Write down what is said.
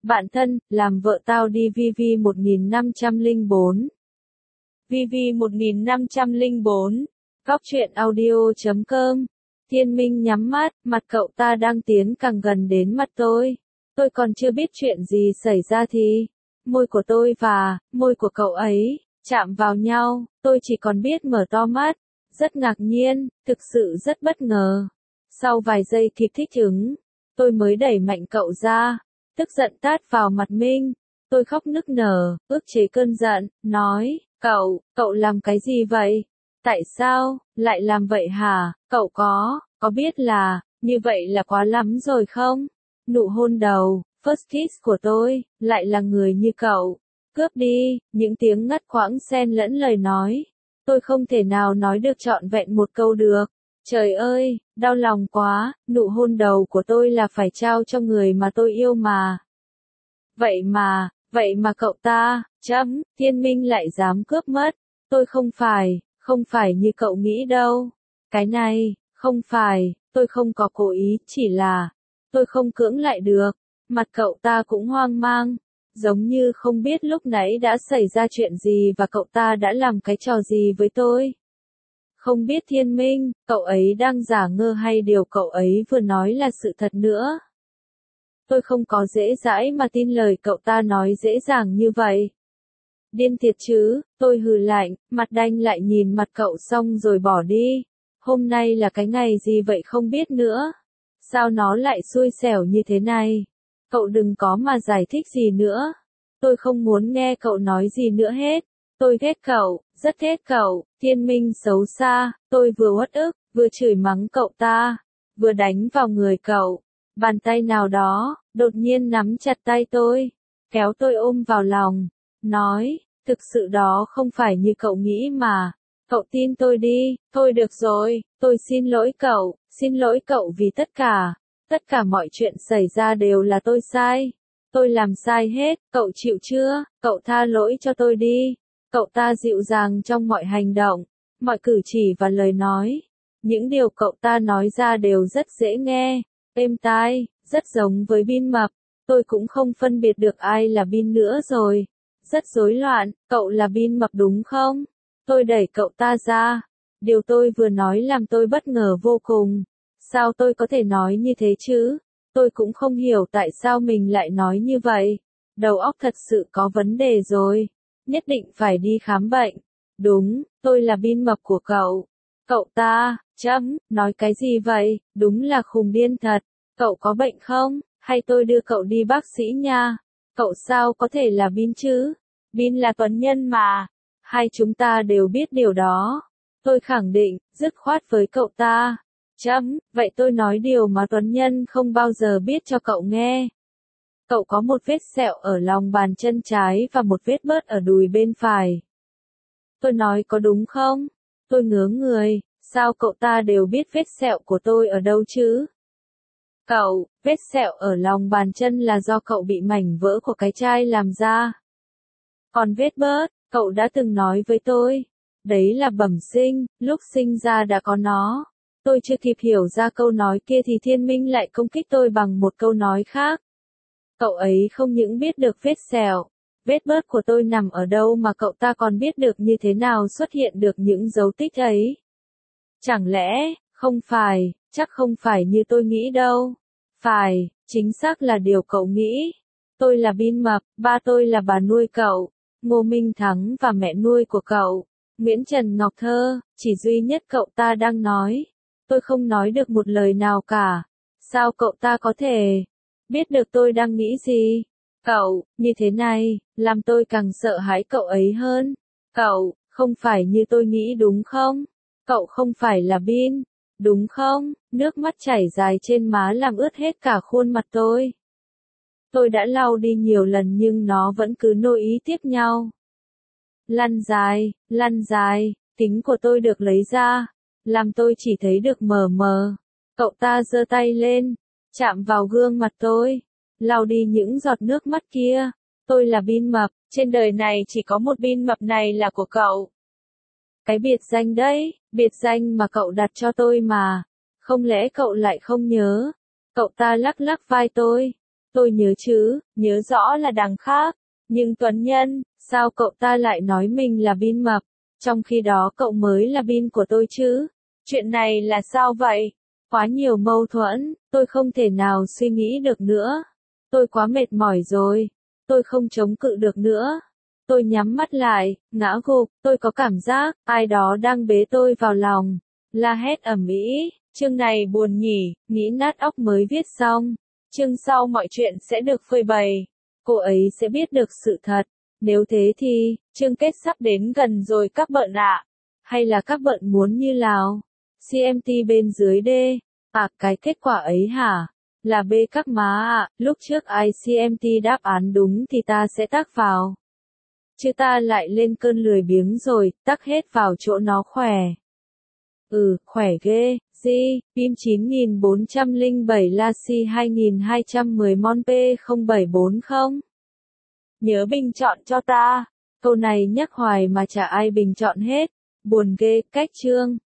Bạn thân, làm vợ tao đi VV1504. VV1504. Góc truyện audio.com. Thiên Minh nhắm mắt, mặt cậu ta đang tiến càng gần đến mặt tôi. Tôi còn chưa biết chuyện gì xảy ra thì môi của tôi và môi của cậu ấy chạm vào nhau, tôi chỉ còn biết mở to mắt, rất ngạc nhiên, thực sự rất bất ngờ. Sau vài giây kịp thích ứng, tôi mới đẩy mạnh cậu ra, tức giận tát vào mặt Minh. Tôi khóc nức nở, ức chế cơn giận, nói, cậu làm cái gì vậy? Tại sao lại làm vậy hả? Cậu có biết là như vậy là quá lắm rồi không? Nụ hôn đầu, first kiss của tôi, lại là người như cậu. Cướp đi, những tiếng ngắt quãng xen lẫn lời nói. Tôi không thể nào nói được trọn vẹn một câu được. Trời ơi, đau lòng quá, nụ hôn đầu của tôi là phải trao cho người mà tôi yêu mà. Vậy mà cậu ta, Thiên Minh lại dám cướp mất. Tôi không phải như cậu nghĩ đâu. Cái này, không phải, tôi không có cố ý, chỉ là tôi không cưỡng lại được. Mặt cậu ta cũng hoang mang, giống như không biết lúc nãy đã xảy ra chuyện gì và cậu ta đã làm cái trò gì với tôi. Không biết Thiên Minh, cậu ấy đang giả ngơ hay điều cậu ấy vừa nói là sự thật nữa. Tôi không có dễ dãi mà tin lời cậu ta nói dễ dàng như vậy. Điên thiệt chứ, tôi hừ lạnh, mặt đanh lại nhìn mặt cậu xong rồi bỏ đi. Hôm nay là cái ngày gì vậy không biết nữa. Sao nó lại xui xẻo như thế này? Cậu đừng có mà giải thích gì nữa. Tôi không muốn nghe cậu nói gì nữa hết. Tôi ghét cậu, rất ghét cậu, Thiên Minh xấu xa. Tôi vừa uất ức, vừa chửi mắng cậu ta, vừa đánh vào người cậu. Bàn tay nào đó, đột nhiên nắm chặt tay tôi, kéo tôi ôm vào lòng, nói, thực sự đó không phải như cậu nghĩ mà. Cậu tin tôi đi, thôi được rồi, tôi xin lỗi cậu vì tất cả mọi chuyện xảy ra đều là tôi sai. Tôi làm sai hết, cậu chịu chưa, cậu tha lỗi cho tôi đi. Cậu ta dịu dàng trong mọi hành động, mọi cử chỉ và lời nói. Những điều cậu ta nói ra đều rất dễ nghe, êm tai, rất giống với Bin mập. Tôi cũng không phân biệt được ai là Bin nữa rồi. Rất rối loạn, cậu là Bin mập đúng không? Tôi đẩy cậu ta ra. Điều tôi vừa nói làm tôi bất ngờ vô cùng. Sao tôi có thể nói như thế chứ? Tôi cũng không hiểu tại sao mình lại nói như vậy. Đầu óc thật sự có vấn đề rồi. Nhất định phải đi khám bệnh. Đúng, tôi là Bin mập của cậu. Cậu ta, nói cái gì vậy? Đúng là khùng điên thật. Cậu có bệnh không? Hay tôi đưa cậu đi bác sĩ nha? Cậu sao có thể là Bin chứ? Bin là Tuấn Nhân mà. Hai chúng ta đều biết điều đó. Tôi khẳng định, dứt khoát với cậu ta. Vậy tôi nói điều mà Tuấn Nhân không bao giờ biết cho cậu nghe. Cậu có một vết sẹo ở lòng bàn chân trái và một vết bớt ở đùi bên phải. Tôi nói có đúng không? Tôi ngớ người, sao cậu ta đều biết vết sẹo của tôi ở đâu chứ? Vết sẹo ở lòng bàn chân là do cậu bị mảnh vỡ của cái chai làm ra. Còn vết bớt, cậu đã từng nói với tôi. Đấy là bẩm sinh, lúc sinh ra đã có nó. Tôi chưa kịp hiểu ra câu nói kia thì Thiên Minh lại công kích tôi bằng một câu nói khác. Cậu ấy không những biết được vết sẹo, vết bớt của tôi nằm ở đâu mà cậu ta còn biết được như thế nào xuất hiện được những dấu tích ấy. Chẳng lẽ, chắc không phải như tôi nghĩ đâu. Phải, chính xác là điều cậu nghĩ. Tôi là Bin mập, ba tôi là bà nuôi cậu, Ngô Minh Thắng và mẹ nuôi của cậu, Nguyễn Trần Ngọc Thơ, chỉ duy nhất cậu ta đang nói. Tôi không nói được một lời nào cả. Sao cậu ta có thể biết được tôi đang nghĩ gì? Cậu, như thế này, làm tôi càng sợ hãi cậu ấy hơn. Cậu, không phải như tôi nghĩ đúng không? Cậu không phải là Bin, đúng không? Nước mắt chảy dài trên má làm ướt hết cả khuôn mặt tôi. Tôi đã lau đi nhiều lần nhưng nó vẫn cứ nối ý tiếp nhau. Lăn dài, kính của tôi được lấy ra, làm tôi chỉ thấy được mờ mờ. Cậu ta giơ tay lên, chạm vào gương mặt tôi, lau đi những giọt nước mắt kia. Tôi là Bin mập, trên đời này chỉ có một Bin mập này là của cậu. Cái biệt danh đấy, biệt danh mà cậu đặt cho tôi mà. Không lẽ cậu lại không nhớ? Cậu ta lắc lắc vai tôi. Tôi nhớ chứ, nhớ rõ là đằng khác. Nhưng Tuấn Nhân, sao cậu ta lại nói mình là bin mập? Trong khi đó cậu mới là bin của tôi chứ? Chuyện này là sao vậy? Quá nhiều mâu thuẫn, tôi không thể nào suy nghĩ được nữa. Tôi quá mệt mỏi rồi. Tôi không chống cự được nữa. Tôi nhắm mắt lại, ngã gục, tôi có cảm giác, ai đó đang bế tôi vào lòng. La hét ầm ĩ, chương này buồn nhỉ, nghĩ nát óc mới viết xong. Chương sau mọi chuyện sẽ được phơi bày. Cô ấy sẽ biết được sự thật. Nếu thế thì, chương kết sắp đến gần rồi các bạn ạ. Hay là các bạn muốn như nào? CMT bên dưới D. À, cái kết quả ấy hả? Là B các má ạ, lúc trước ai CMT đáp án đúng thì ta sẽ tác vào. Chứ ta lại lên cơn lười biếng rồi, tắc hết vào chỗ nó khỏe. Khỏe ghê, Di, Pim 9407 Lassie 2210 Mon P0740. Nhớ bình chọn cho ta. Câu này nhắc hoài mà chả ai bình chọn hết. Buồn ghê, cách chương.